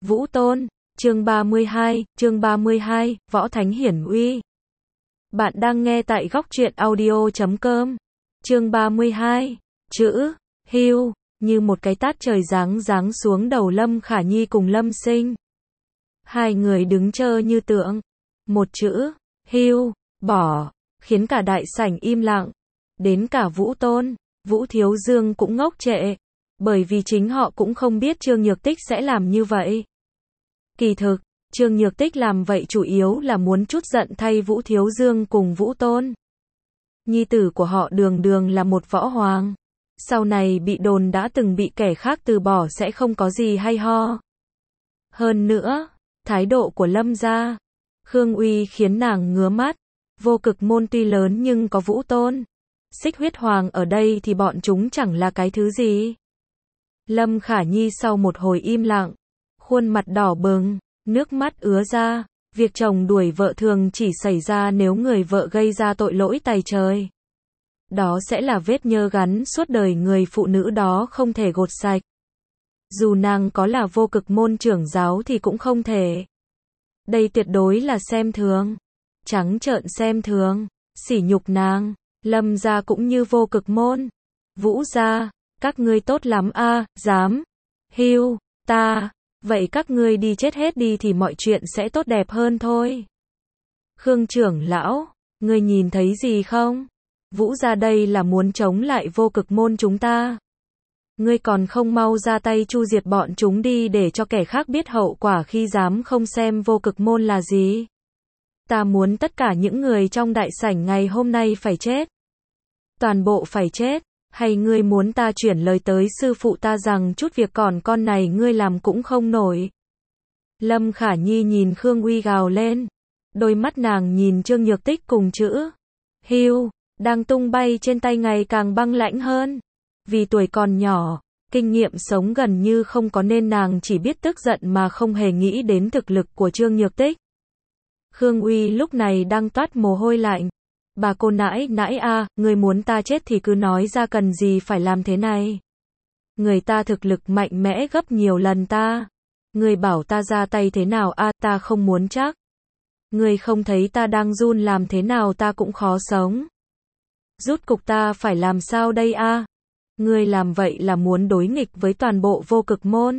Vũ Tôn, chương 32, Võ Thánh Hiển Uy. Bạn đang nghe tại góc truyện audio.com. Chương 32, chữ, hưu, như một cái tát trời giáng xuống đầu Lâm Khả Nhi cùng Lâm Sinh. Hai người đứng trơ như tượng. Một chữ, hưu, bỏ, khiến cả đại sảnh im lặng. Đến cả Vũ Tôn, Vũ Thiếu Dương cũng ngốc trệ. Bởi vì chính họ cũng không biết Trương Nhược Tích sẽ làm như vậy. Kỳ thực, Trương Nhược Tích làm vậy chủ yếu là muốn trút giận thay Vũ Thiếu Dương cùng Vũ Tôn. Nhi tử của họ đường là một võ hoàng. Sau này bị đồn đã từng bị kẻ khác từ bỏ sẽ không có gì hay ho. Hơn nữa, thái độ của Lâm gia, Khương Uy khiến nàng ngứa mắt. Vô Cực Môn tuy lớn nhưng có Vũ Tôn, Xích Huyết Hoàng ở đây thì bọn chúng chẳng là cái thứ gì. Lâm Khả Nhi sau một hồi im lặng, khuôn mặt đỏ bừng, nước mắt ứa ra. Việc chồng đuổi vợ thường chỉ xảy ra nếu người vợ gây ra tội lỗi tày trời. Đó sẽ là vết nhơ gắn suốt đời người phụ nữ đó không thể gột sạch. Dù nàng có là Vô Cực Môn trưởng giáo thì cũng không thể. Đây tuyệt đối là xem thường. Trắng trợn xem thường, sỉ nhục nàng. Lâm gia cũng như Vô Cực Môn. Vũ gia, các ngươi tốt lắm a, dám hưu ta, vậy các ngươi đi chết hết đi thì mọi chuyện sẽ tốt đẹp hơn thôi. Khương trưởng lão, ngươi nhìn thấy gì không? Vũ gia đây là muốn chống lại Vô Cực Môn chúng ta. Ngươi còn không mau ra tay chu diệt bọn chúng đi để cho kẻ khác biết hậu quả khi dám không xem Vô Cực Môn là gì. Ta muốn tất cả những người trong đại sảnh ngày hôm nay phải chết. Toàn bộ phải chết. Hay ngươi muốn ta chuyển lời tới sư phụ ta rằng chút việc còn con này ngươi làm cũng không nổi. Lâm Khả Nhi nhìn Khương Uy gào lên. Đôi mắt nàng nhìn Trương Nhược Tích cùng chữ hưu đang tung bay trên tay ngày càng băng lãnh hơn. Vì tuổi còn nhỏ, kinh nghiệm sống gần như không có nên nàng chỉ biết tức giận mà không hề nghĩ đến thực lực của Trương Nhược Tích. Khương Uy lúc này đang toát mồ hôi lạnh. Bà cô nãi a, người muốn ta chết thì cứ nói ra cần gì phải làm thế này. Người ta thực lực mạnh mẽ gấp nhiều lần ta. Người bảo ta ra tay thế nào a, ta không muốn chắc. Người không thấy ta đang run làm thế nào ta cũng khó sống. Rút cục ta phải làm sao đây a? Người làm vậy là muốn đối nghịch với toàn bộ Vô Cực Môn.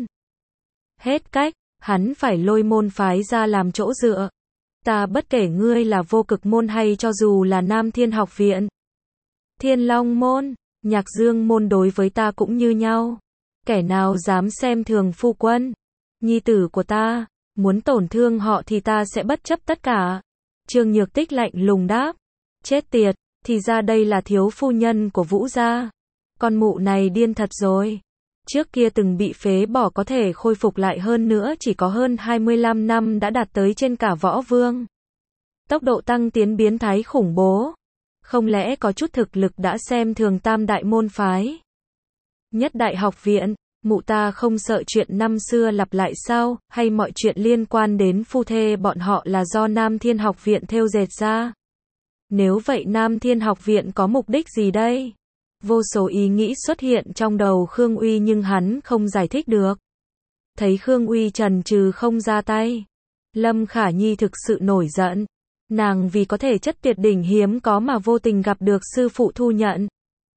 Hết cách, hắn phải lôi môn phái ra làm chỗ dựa. Ta bất kể ngươi là Vô Cực Môn hay cho dù là Nam Thiên Học Viện, Thiên Long Môn, Nhạc Dương Môn đối với ta cũng như nhau. Kẻ nào dám xem thường phu quân, nhi tử của ta, muốn tổn thương họ thì ta sẽ bất chấp tất cả. Trương Nhược Tích lạnh lùng đáp. Chết tiệt, thì ra đây là thiếu phu nhân của Vũ gia. Con mụ này điên thật rồi. Trước kia từng bị phế bỏ có thể khôi phục lại hơn nữa chỉ có hơn 25 năm đã đạt tới trên cả võ vương. Tốc độ tăng tiến biến thái khủng bố. Không lẽ có chút thực lực đã xem thường tam đại môn phái? Nhất đại học viện, mụ ta không sợ chuyện năm xưa lặp lại sao, hay mọi chuyện liên quan đến phu thê bọn họ là do Nam Thiên Học Viện thêu dệt ra? Nếu vậy Nam Thiên Học Viện có mục đích gì đây? Vô số ý nghĩ xuất hiện trong đầu Khương Uy nhưng hắn không giải thích được. Thấy Khương Uy chần chừ không ra tay, Lâm Khả Nhi thực sự nổi giận. Nàng vì có thể chất tuyệt đỉnh hiếm có mà vô tình gặp được sư phụ thu nhận.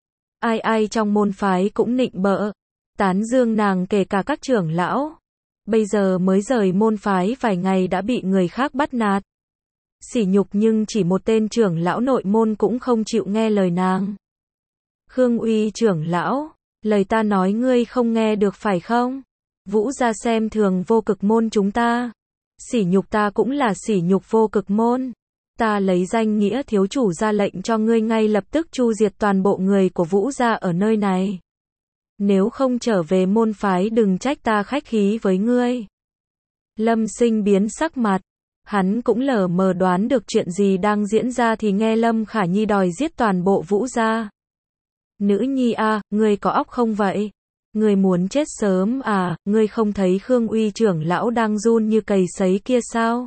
Ai trong môn phái cũng nịnh bợ, tán dương nàng kể cả các trưởng lão. Bây giờ mới rời môn phái vài ngày đã bị người khác bắt nạt. Sỉ nhục nhưng chỉ một tên trưởng lão nội môn cũng không chịu nghe lời nàng. Khương Uy trưởng lão, lời ta nói ngươi không nghe được phải không? Vũ gia xem thường Vô Cực Môn chúng ta. Sỉ nhục ta cũng là sỉ nhục Vô Cực Môn. Ta lấy danh nghĩa thiếu chủ ra lệnh cho ngươi ngay lập tức chu diệt toàn bộ người của Vũ gia ở nơi này. Nếu không trở về môn phái đừng trách ta khách khí với ngươi. Lâm Sinh biến sắc mặt. Hắn cũng lờ mờ đoán được chuyện gì đang diễn ra thì nghe Lâm Khả Nhi đòi giết toàn bộ Vũ gia. Nữ nhi a, ngươi có óc không vậy? Ngươi muốn chết sớm à, ngươi không thấy Khương Uy trưởng lão đang run như cầy sấy kia sao?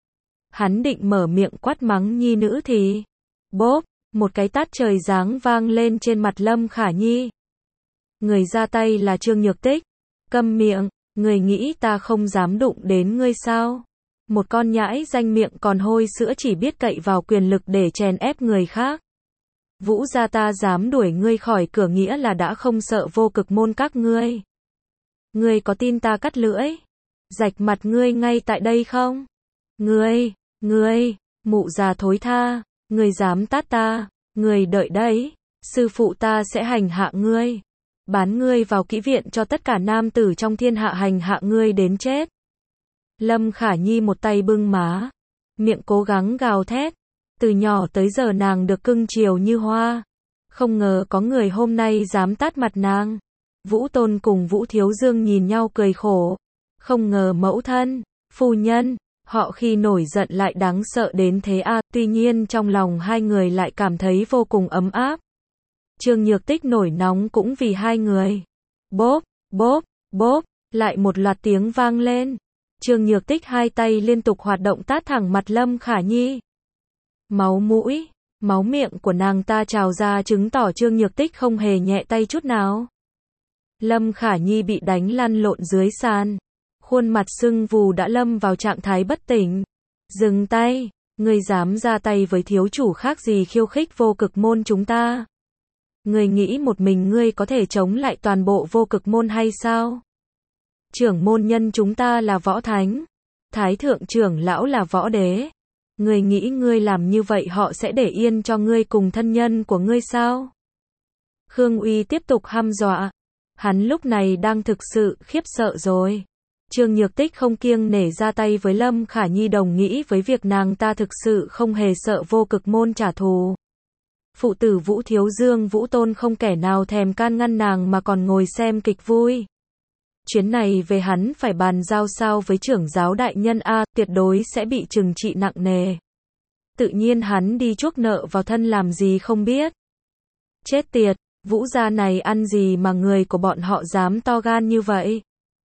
Hắn định mở miệng quát mắng nhi nữ thì bốp, một cái tát trời giáng vang lên trên mặt Lâm Khả Nhi. Người ra tay là Trương Nhược Tích. Câm miệng, Người nghĩ ta không dám đụng đến ngươi sao? Một con nhãi danh miệng còn hôi sữa chỉ biết cậy vào quyền lực để chèn ép người khác. Vũ gia ta dám đuổi ngươi khỏi cửa nghĩa là đã không sợ vô cực môn các ngươi. Ngươi có tin ta cắt lưỡi, rạch mặt ngươi ngay tại đây không? Ngươi, mụ già thối tha, ngươi dám tát ta, ngươi đợi đấy, sư phụ ta sẽ hành hạ ngươi, bán ngươi vào kỹ viện cho tất cả nam tử trong thiên hạ hành hạ ngươi đến chết. Lâm Khả Nhi một tay bưng má, miệng cố gắng gào thét, từ nhỏ tới giờ nàng được cưng chiều như hoa, không ngờ có người hôm nay dám tát mặt nàng. Vũ Tôn cùng Vũ Thiếu Dương nhìn nhau cười khổ, không ngờ mẫu thân, phu nhân, họ khi nổi giận lại đáng sợ đến thế a. Tuy nhiên trong lòng hai người lại cảm thấy vô cùng ấm áp. Trương Nhược Tích nổi nóng cũng vì hai người. Bốp, bốp, bốp, lại một loạt tiếng vang lên. Trương Nhược Tích hai tay liên tục hoạt động tát thẳng mặt Lâm Khả Nhi. Máu mũi, máu miệng của nàng ta trào ra chứng tỏ Trương Nhược Tích không hề nhẹ tay chút nào. Lâm Khả Nhi bị đánh lăn lộn dưới sàn, khuôn mặt sưng vù đã lâm vào trạng thái bất tỉnh. Dừng tay, ngươi dám ra tay với thiếu chủ khác gì khiêu khích vô cực môn chúng ta? Ngươi nghĩ một mình ngươi có thể chống lại toàn bộ vô cực môn hay sao? Trưởng môn nhân chúng ta là võ thánh, thái thượng trưởng lão là võ đế. Ngươi nghĩ ngươi làm như vậy họ sẽ để yên cho ngươi cùng thân nhân của ngươi sao? Khương Uy tiếp tục hăm dọa. Hắn lúc này đang thực sự khiếp sợ rồi. Trương Nhược Tích không kiêng nể ra tay với Lâm Khả Nhi đồng nghĩa với việc nàng ta thực sự không hề sợ vô cực môn trả thù. Phụ tử Vũ Thiếu Dương Vũ Tôn không kẻ nào thèm can ngăn nàng mà còn ngồi xem kịch vui. Chuyến này về hắn phải bàn giao sao với trưởng giáo đại nhân a, tuyệt đối sẽ bị trừng trị nặng nề. Tự nhiên hắn đi chuốc nợ vào thân làm gì không biết. Chết tiệt, Vũ gia này ăn gì mà người của bọn họ dám to gan như vậy?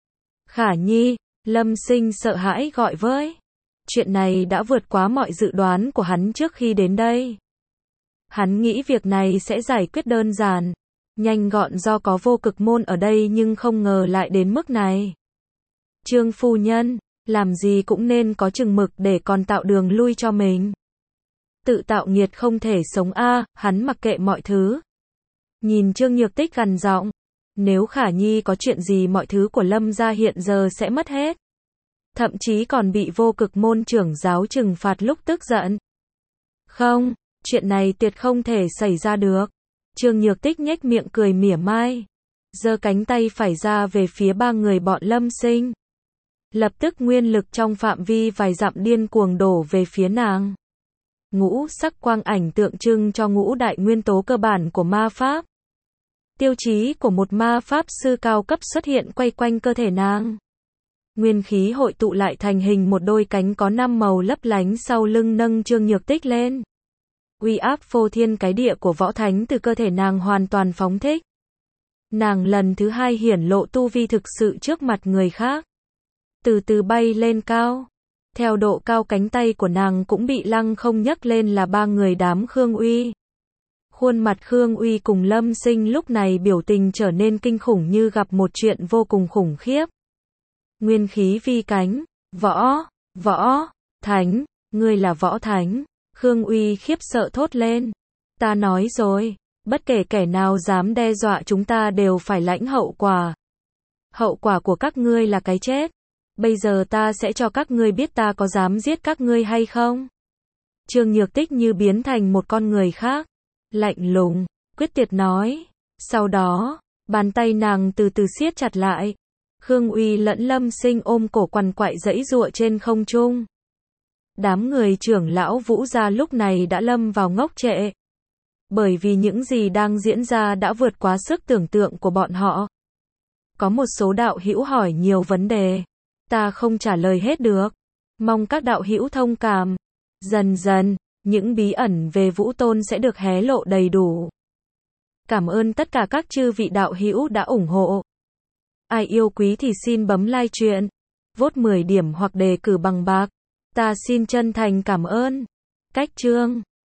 Khả Nhi, Lâm Sinh sợ hãi gọi với. Chuyện này đã vượt quá mọi dự đoán của hắn trước khi đến đây. Hắn nghĩ việc này sẽ giải quyết đơn giản, nhanh gọn do có vô cực môn ở đây nhưng không ngờ lại đến mức này. Trương phu nhân, làm gì cũng nên có chừng mực để còn tạo đường lui cho mình. Tự tạo nghiệt không thể sống a, hắn mặc kệ mọi thứ. Nhìn Trương Nhược Tích gằn giọng, nếu Khả Nhi có chuyện gì mọi thứ của Lâm gia hiện giờ sẽ mất hết. Thậm chí còn bị vô cực môn trưởng giáo trừng phạt lúc tức giận. Không, chuyện này tuyệt không thể xảy ra được. Trương Nhược Tích nhếch miệng cười mỉa mai, giơ cánh tay phải ra về phía ba người bọn Lâm Sinh. Lập tức nguyên lực trong phạm vi vài dặm điên cuồng đổ về phía nàng. Ngũ sắc quang ảnh tượng trưng cho ngũ đại nguyên tố cơ bản của ma pháp. Tiêu chí của một ma pháp sư cao cấp xuất hiện quay quanh cơ thể nàng. Nguyên khí hội tụ lại thành hình một đôi cánh có 5 màu lấp lánh sau lưng nâng Trương Nhược Tích lên. Uy áp phô thiên cái địa của võ thánh từ cơ thể nàng hoàn toàn phóng thích. Nàng lần thứ hai hiển lộ tu vi thực sự trước mặt người khác. Từ từ bay lên cao. Theo độ cao cánh tay của nàng cũng bị lăng không nhấc lên là ba người đám Khương Uy. Khuôn mặt Khương Uy cùng Lâm Sinh lúc này biểu tình trở nên kinh khủng như gặp một chuyện vô cùng khủng khiếp. Nguyên khí vi cánh, võ, thánh, ngươi là võ thánh. Khương Uy khiếp sợ thốt lên. Ta nói rồi, bất kể kẻ nào dám đe dọa chúng ta đều phải lãnh hậu quả. Hậu quả của các ngươi là cái chết. Bây giờ ta sẽ cho các ngươi biết ta có dám giết các ngươi hay không. Trương Nhược Tích như biến thành một con người khác. Lạnh lùng, quyết tuyệt nói. Sau đó, bàn tay nàng từ từ siết chặt lại. Khương Uy lẫn Lâm Sinh ôm cổ quằn quại giãy giụa trên không trung. Đám người trưởng lão Vũ gia lúc này đã lâm vào ngốc trệ. Bởi vì những gì đang diễn ra đã vượt quá sức tưởng tượng của bọn họ. Có một số đạo hữu hỏi nhiều vấn đề. Ta không trả lời hết được. Mong các đạo hữu thông cảm. Dần dần, những bí ẩn về Vũ Tôn sẽ được hé lộ đầy đủ. Cảm ơn tất cả các chư vị đạo hữu đã ủng hộ. Ai yêu quý thì xin bấm like truyện, vote 10 điểm hoặc đề cử bằng bạc. Ta xin chân thành cảm ơn. Cách chương